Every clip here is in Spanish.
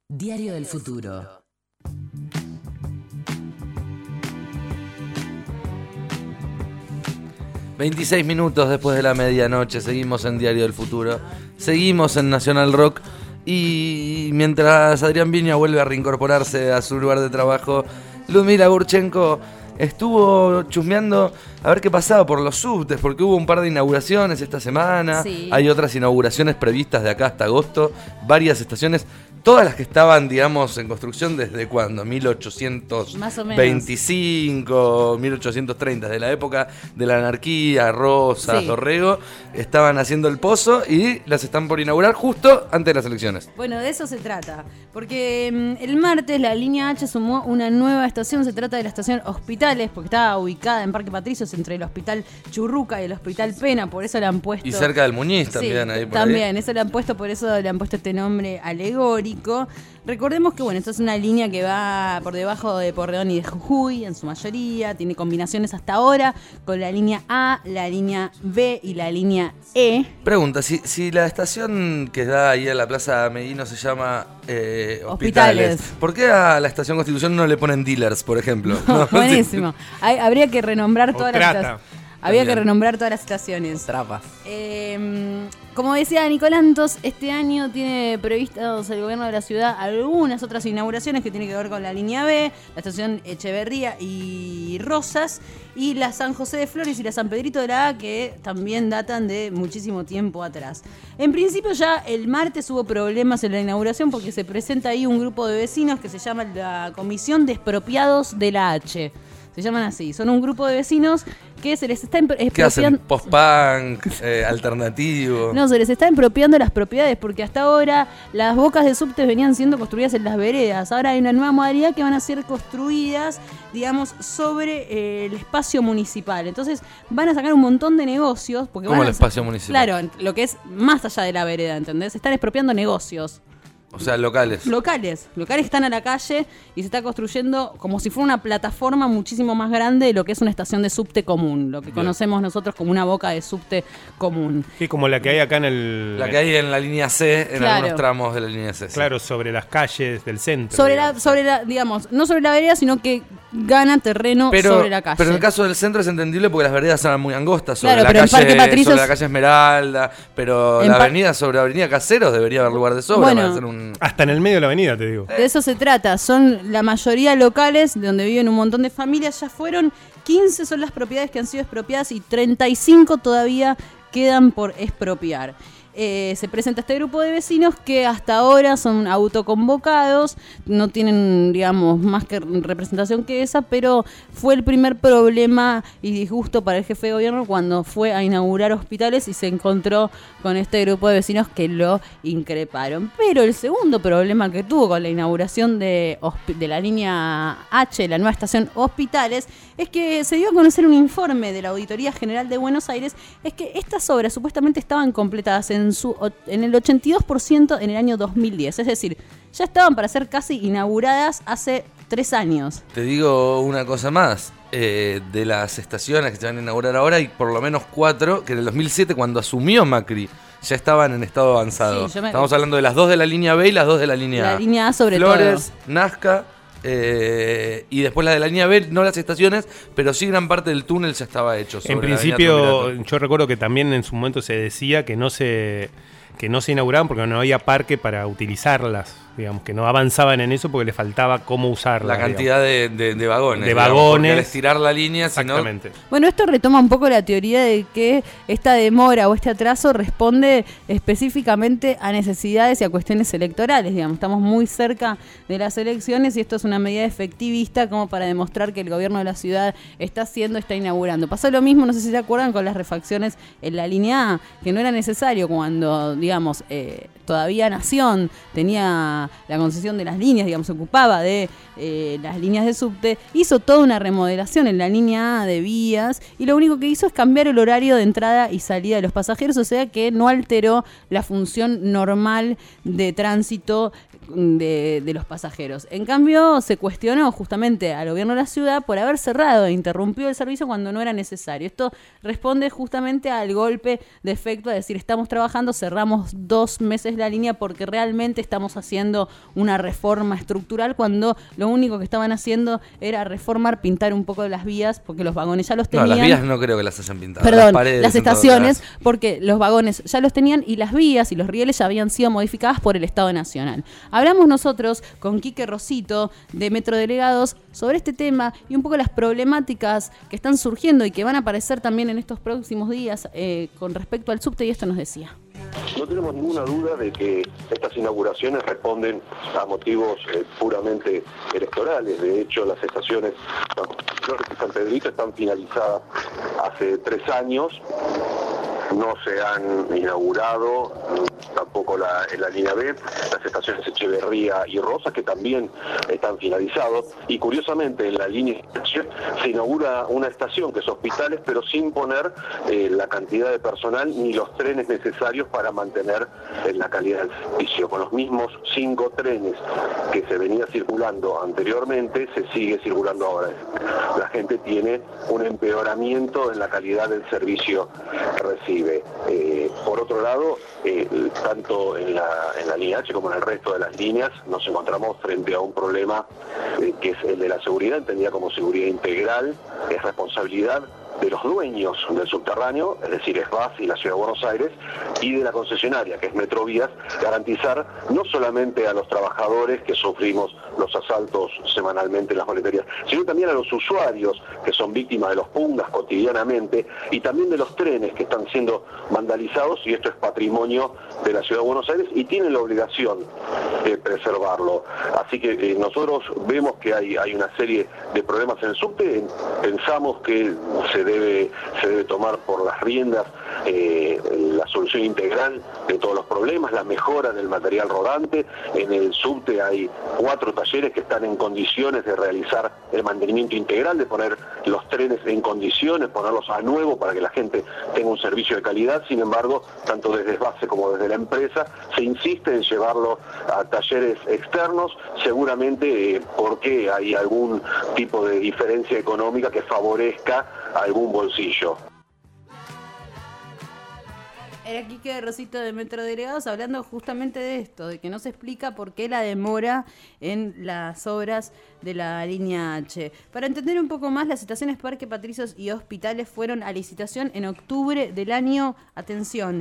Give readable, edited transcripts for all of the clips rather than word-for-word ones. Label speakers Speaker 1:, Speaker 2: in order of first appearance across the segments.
Speaker 1: Diario del Futuro.
Speaker 2: ...26 después de la medianoche... ...seguimos en Diario del Futuro... ...seguimos en Nacional Rock... ...y mientras Adrián Viña vuelve a reincorporarse a su lugar de trabajo... ...Ludmila Gurchenko estuvo chusmeando... ...a ver qué pasaba por los subtes... ...porque hubo un par de inauguraciones esta semana...
Speaker 3: Sí.
Speaker 2: ...hay otras inauguraciones previstas de acá hasta agosto... ...varias estaciones... Todas las que estaban, digamos, en construcción desde cuándo, 1825, 1830, de la época de la anarquía, Rosas,
Speaker 3: Sí.
Speaker 2: Dorrego, estaban haciendo el pozo y las están por inaugurar justo antes de las elecciones.
Speaker 3: Bueno, de eso se trata, porque el martes la línea H sumó una nueva estación, se trata de la estación Hospitales, porque estaba ubicada en Parque Patricios entre el Hospital Churruca y el Hospital Pena, por eso le han puesto...
Speaker 2: Y cerca del Muñiz también,
Speaker 3: Sí,
Speaker 2: ahí por
Speaker 3: también,
Speaker 2: ahí.
Speaker 3: eso le han puesto, por eso le han puesto este nombre alegórico. Recordemos que bueno, esto es una línea que va por debajo de Porredón y de Jujuy en su mayoría, tiene combinaciones hasta ahora con la línea A, la línea B y la línea E.
Speaker 2: Pregunta, si la estación que da ahí a la Plaza Meguino se llama Hospitales,
Speaker 3: Hospitales.
Speaker 2: ¿por qué a la estación Constitución no le ponen dealers, por ejemplo? ¿No?
Speaker 3: Buenísimo. Habría que renombrar todas las
Speaker 4: trata.
Speaker 3: estaciones. Habría que
Speaker 2: También.
Speaker 3: renombrar todas las estaciones.
Speaker 2: Trapas.
Speaker 3: Como decía Nicolantos, este año tiene previstos el gobierno de la ciudad algunas otras inauguraciones que tienen que ver con la línea B, la estación Echeverría y Rosas, y la San José de Flores y la San Pedrito de la A, que también datan de muchísimo tiempo atrás. En principio ya el martes hubo problemas en la inauguración porque se presenta ahí un grupo de vecinos que se llama la Comisión de Expropiados de la H. Se llaman así, son un grupo de vecinos que se les está
Speaker 2: ¿Qué hacen?
Speaker 3: expropiando.
Speaker 2: ¿Post-punk? ¿Alternativo?
Speaker 3: No, se les está expropiando las propiedades porque hasta ahora las bocas de subtes venían siendo construidas en las veredas. Ahora hay una nueva modalidad que van a ser construidas, digamos, sobre el espacio municipal. Entonces van a sacar un montón de negocios. Porque
Speaker 2: ¿Cómo
Speaker 3: van
Speaker 2: el espacio municipal?
Speaker 3: Claro, lo que es más allá de la vereda, ¿entendés? Se están expropiando negocios.
Speaker 2: O sea, locales.
Speaker 3: Locales que están a la calle y se está construyendo como si fuera una plataforma muchísimo más grande de lo que es una estación de subte común, lo que conocemos nosotros como una boca de subte común.
Speaker 4: Sí, como la que hay acá en el...
Speaker 2: La que hay en la línea C, en
Speaker 3: Claro.
Speaker 2: algunos tramos de la línea C. sí.
Speaker 4: Claro, sobre las calles del centro.
Speaker 3: Sobre la, digamos, no sobre la vereda, sino que gana terreno sobre la calle.
Speaker 2: Pero en el caso del centro es entendible porque las veredas son muy angostas. Sobre,
Speaker 3: Claro,
Speaker 2: la,
Speaker 3: pero en
Speaker 2: calle,
Speaker 3: Parque Patricios-
Speaker 2: sobre la calle Esmeralda, pero
Speaker 3: En
Speaker 2: la
Speaker 3: Par-
Speaker 2: avenida sobre Avenida Caseros debería haber lugar de sobra
Speaker 3: Bueno.
Speaker 2: para hacer un...
Speaker 4: Hasta en el medio de la avenida, te digo.
Speaker 3: De eso se trata, son la mayoría locales de donde viven un montón de familias, ya fueron 15 son las propiedades que han sido expropiadas y 35 todavía quedan por expropiar. Se presenta este grupo de vecinos que hasta ahora son autoconvocados, no tienen, digamos, más que representación que esa, pero fue el primer problema y disgusto para el jefe de gobierno cuando fue a inaugurar hospitales y se encontró con este grupo de vecinos que lo increparon. Pero el segundo problema que tuvo con la inauguración de la línea H, la nueva estación Hospitales, es que se dio a conocer un informe de la Auditoría General de Buenos Aires, es que estas obras supuestamente estaban completadas en el 82% en el año 2010, es decir, ya estaban para ser casi inauguradas hace 3 años.
Speaker 2: Te digo una cosa más. De las estaciones que se van a inaugurar ahora hay por lo menos 4 que en el 2007 cuando asumió Macri ya estaban en estado avanzado.
Speaker 3: Sí,
Speaker 2: Estamos hablando de las 2 de la línea B y las 2 de la línea A.
Speaker 3: La línea A sobre
Speaker 2: Flores,
Speaker 3: todo.
Speaker 2: Nazca y después la de la línea B, no las estaciones, pero sí gran parte del túnel ya estaba hecho. Sobre
Speaker 4: En
Speaker 2: la avenida
Speaker 4: principio,
Speaker 2: Triunvirato.
Speaker 4: yo recuerdo que también en su momento se decía que no se inauguraban porque no había parque para utilizarlas, digamos, que no avanzaban en eso porque le faltaba cómo usarlas.
Speaker 2: La cantidad de vagones.
Speaker 4: De
Speaker 2: digamos,
Speaker 4: vagones.
Speaker 2: porque al estirar la línea, si no,
Speaker 4: Exactamente.
Speaker 3: Bueno, esto retoma un poco la teoría de que esta demora o este atraso responde específicamente a necesidades y a cuestiones electorales, digamos. Estamos muy cerca de las elecciones y esto es una medida efectivista como para demostrar que el gobierno de la ciudad está inaugurando. Pasó lo mismo, no sé si se acuerdan, con las refacciones en la línea A, que no era necesario cuando, digamos, todavía Nación tenía la concesión de las líneas, digamos, se ocupaba de las líneas de subte, hizo toda una remodelación en la línea A de vías y lo único que hizo es cambiar el horario de entrada y salida de los pasajeros, o sea que no alteró la función normal de tránsito de los pasajeros. En cambio, se cuestionó justamente al gobierno de la ciudad por haber cerrado e interrumpido el servicio cuando no era necesario. Esto responde justamente al golpe de efecto, a decir, estamos trabajando, cerramos 2 meses la línea porque realmente estamos haciendo una reforma estructural cuando lo único que estaban haciendo era reformar, pintar un poco de las vías, porque los vagones ya los tenían.
Speaker 2: No, las vías no creo que las hayan pintado.
Speaker 3: Perdón,
Speaker 2: paredes
Speaker 3: las estaciones, porque los vagones ya los tenían y las vías y los rieles ya habían sido modificadas por el Estado Nacional. Hablamos nosotros con Quique Rosito de Metro Delegados sobre este tema y un poco las problemáticas que están surgiendo y que van a aparecer también en estos próximos días con respecto al subte, y esto nos decía.
Speaker 1: No tenemos ninguna duda de que estas inauguraciones responden a motivos puramente electorales. De hecho, las estaciones Flores y San Pedrito están finalizadas hace 3 años. No se han inaugurado tampoco la línea B, las estaciones Echeverría y Rosas, que también están finalizados. Y curiosamente, en la línea H se inaugura una estación que es Hospitales, pero sin poner la cantidad de personal ni los trenes necesarios para mantener la calidad del servicio. Con los mismos 5 trenes que se venía circulando anteriormente, se sigue circulando ahora. La gente tiene un empeoramiento en la calidad del servicio que recibe. Por otro lado, tanto en la línea H como en el resto de las líneas nos encontramos frente a un problema que es el de la seguridad, entendida como seguridad integral, es responsabilidad de los dueños del subterráneo, es decir, SBAS y la Ciudad de Buenos Aires, y de la concesionaria, que es Metrovías, garantizar no solamente a los trabajadores que sufrimos los asaltos semanalmente en las boleterías, sino también a los usuarios que son víctimas de los pungas cotidianamente, y también de los trenes que están siendo vandalizados, y esto es patrimonio de la Ciudad de Buenos Aires, y tienen la obligación de preservarlo. Así que nosotros vemos que hay una serie de problemas en el subte, pensamos que se debe tomar por las riendas la solución integral de todos los problemas, la mejora del material rodante. En el subte hay 4 talleres que están en condiciones de realizar el mantenimiento integral, de poner los trenes en condiciones, ponerlos a nuevo para que la gente tenga un servicio de calidad. Sin embargo, tanto desde base como desde la empresa, se insiste en llevarlo a talleres externos, seguramente porque hay algún tipo de diferencia económica que favorezca a algún bolsillo.
Speaker 3: Era Quique Rosito de Metro Delegados hablando justamente de esto, de que no se explica por qué la demora en las obras de la línea H. Para entender un poco más, las estaciones Parque Patricios y Hospitales fueron a licitación en octubre del año, atención,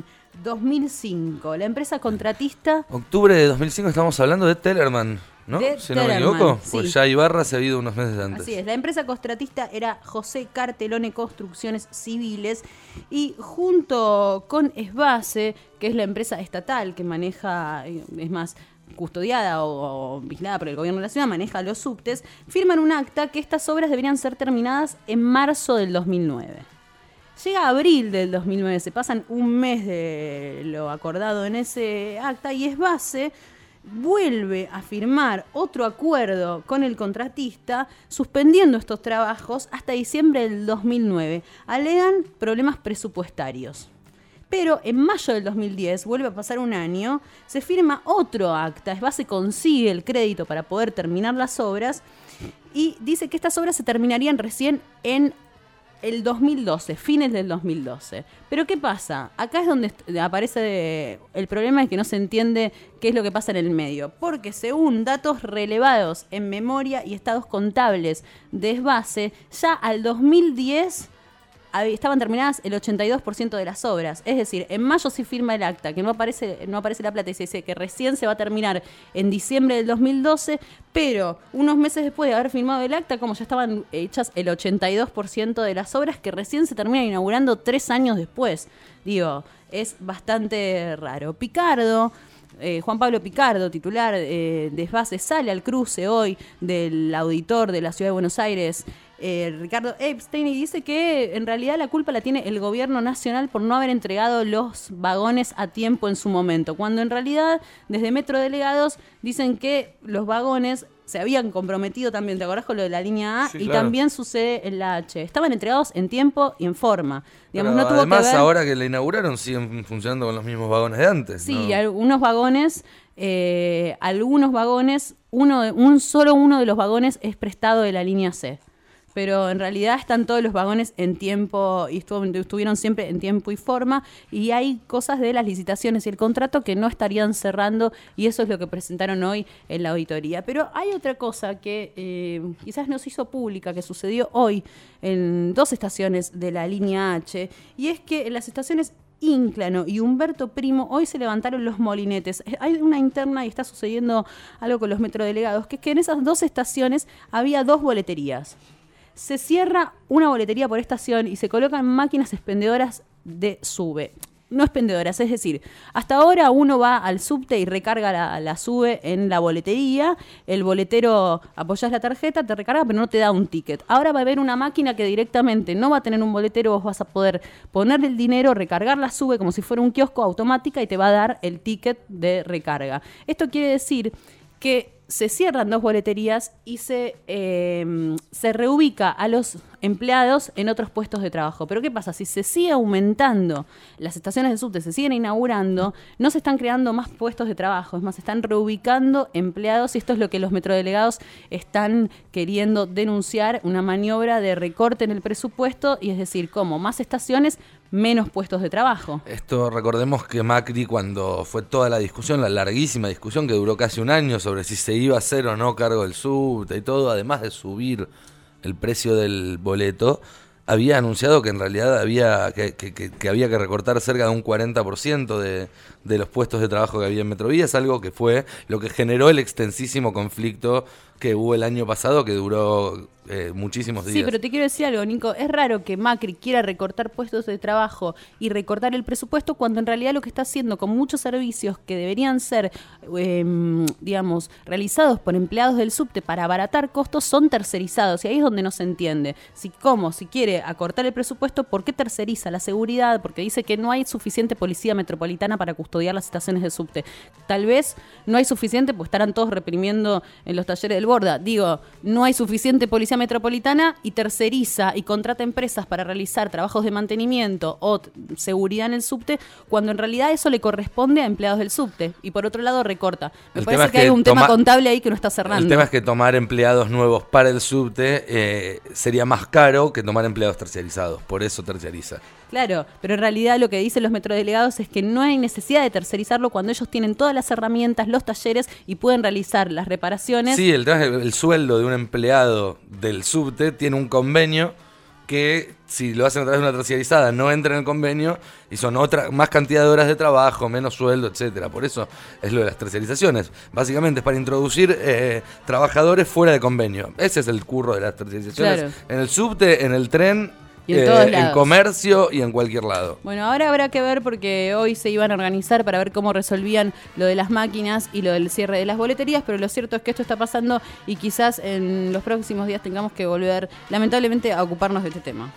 Speaker 3: 2005. La empresa contratista...
Speaker 2: Octubre de 2005 estamos hablando de Tellerman, ¿no? Si no me equivoco,
Speaker 3: sí.
Speaker 2: Pues ya Ibarra se ha ido unos meses antes.
Speaker 3: Así es, la empresa contratista era José Cartelone Construcciones Civiles, y junto con SBASE, que es la empresa estatal que maneja, es más, custodiada o vigilada por el gobierno de la ciudad, maneja los subtes, firman un acta que estas obras deberían ser terminadas en marzo del 2009. Llega abril del 2009, se pasan un mes de lo acordado en ese acta, y SBASE vuelve a firmar otro acuerdo con el contratista suspendiendo estos trabajos hasta diciembre del 2009. Alegan problemas presupuestarios. Pero en mayo del 2010, vuelve a pasar un año, se firma otro acta. SBASE consigue el crédito para poder terminar las obras y dice que estas obras se terminarían recién en el 2012, fines del 2012. Pero ¿qué pasa? Acá es donde aparece el problema, de que no se entiende qué es lo que pasa en el medio. Porque según datos relevados en memoria y estados contables de SBASE, ya al 2010 estaban terminadas el 82% de las obras. Es decir, en mayo se firma el acta, que no aparece la plata, y se dice que recién se va a terminar en diciembre del 2012, pero unos meses después de haber firmado el acta, como ya estaban hechas el 82% de las obras, que recién se terminan inaugurando 3 años después. Digo, es bastante raro. Picardo... Juan Pablo Picardo, titular de SBASE, sale al cruce hoy del auditor de la Ciudad de Buenos Aires, Ricardo Epstein, y dice que en realidad la culpa la tiene el gobierno nacional por no haber entregado los vagones a tiempo en su momento, cuando en realidad desde Metro Delegados dicen que los vagones se habían comprometido también, ¿te acordás con lo de la línea A?
Speaker 2: Sí,
Speaker 3: y
Speaker 2: claro.
Speaker 3: también sucede en la H. Estaban entregados en tiempo y en forma. Digamos,
Speaker 2: Pero
Speaker 3: no tuvo
Speaker 2: además,
Speaker 3: que ver...
Speaker 2: ahora que la inauguraron, siguen funcionando con los mismos vagones de antes.
Speaker 3: Sí,
Speaker 2: ¿no?
Speaker 3: y algunos vagones, solo uno de los vagones es prestado de la línea C. Pero en realidad están todos los vagones en tiempo y estuvieron siempre en tiempo y forma, y hay cosas de las licitaciones y el contrato que no estarían cerrando, y eso es lo que presentaron hoy en la auditoría. Pero hay otra cosa que quizás no se hizo pública, que sucedió hoy en 2 estaciones de la línea H, y es que en las estaciones Inclano y Humberto Primo hoy se levantaron los molinetes. Hay una interna y está sucediendo algo con los metrodelegados, que es que en esas 2 estaciones había 2 boleterías. Se cierra una boletería por estación y se colocan máquinas expendedoras de SUBE. No expendedoras, es decir, hasta ahora uno va al subte y recarga la SUBE en la boletería, el boletero apoyás la tarjeta, te recarga, pero no te da un ticket. Ahora va a haber una máquina que directamente no va a tener un boletero, vos vas a poder poner el dinero, recargar la SUBE como si fuera un kiosco automática y te va a dar el ticket de recarga. Esto quiere decir que se cierran 2 boleterías y se reubica a los empleados en otros puestos de trabajo. Pero ¿qué pasa? Si se sigue aumentando, las estaciones de subte se siguen inaugurando, no se están creando más puestos de trabajo, es más, se están reubicando empleados, y esto es lo que los metrodelegados están queriendo denunciar, una maniobra de recorte en el presupuesto, y es decir, como más estaciones, menos puestos de trabajo.
Speaker 2: Esto, recordemos que Macri, cuando fue toda la discusión, la larguísima discusión que duró casi un año sobre si se iba a hacer o no cargo del subte y todo, además de subir el precio del boleto, había anunciado que en realidad había que había que recortar cerca de un 40% de los puestos de trabajo que había en Metrovías, algo que fue lo que generó el extensísimo conflicto que hubo el año pasado, que duró muchísimos días.
Speaker 3: Sí, pero te quiero decir algo, Nico. Es raro que Macri quiera recortar puestos de trabajo y recortar el presupuesto cuando en realidad lo que está haciendo con muchos servicios que deberían ser, digamos, realizados por empleados del subte para abaratar costos son tercerizados. Y ahí es donde no se entiende. Si quiere acortar el presupuesto, ¿por qué terceriza la seguridad? Porque dice que no hay suficiente policía metropolitana para custodiar las estaciones de subte. Tal vez no hay suficiente, pues estarán todos reprimiendo en los talleres del Borda. Digo, no hay suficiente policía metropolitana y terceriza y contrata empresas para realizar trabajos de mantenimiento o seguridad en el subte, cuando en realidad eso le corresponde a empleados del subte. Y por otro lado recorta. Me parece que hay un tema contable ahí que no está cerrando.
Speaker 2: El tema es que tomar empleados nuevos para el subte sería más caro que tomar empleados terciarizados. Por eso terciariza.
Speaker 3: Claro, pero en realidad lo que dicen los metrodelegados es que no hay necesidad de tercerizarlo cuando ellos tienen todas las herramientas, los talleres, y pueden realizar las reparaciones.
Speaker 2: Sí, el sueldo de un empleado del subte tiene un convenio que, si lo hacen a través de una terciarizada, no entra en el convenio y son más cantidad de horas de trabajo, menos sueldo, etcétera. Por eso es lo de las terciarizaciones. Básicamente es para introducir trabajadores fuera de convenio. Ese es el curro de las terciarizaciones.
Speaker 3: Claro.
Speaker 2: En el subte, en el tren,
Speaker 3: y en todos lados.
Speaker 2: En comercio y en cualquier lado.
Speaker 3: Bueno, ahora habrá que ver, porque hoy se iban a organizar para ver cómo resolvían lo de las máquinas y lo del cierre de las boleterías, pero lo cierto es que esto está pasando y quizás en los próximos días tengamos que volver, lamentablemente, a ocuparnos de este tema.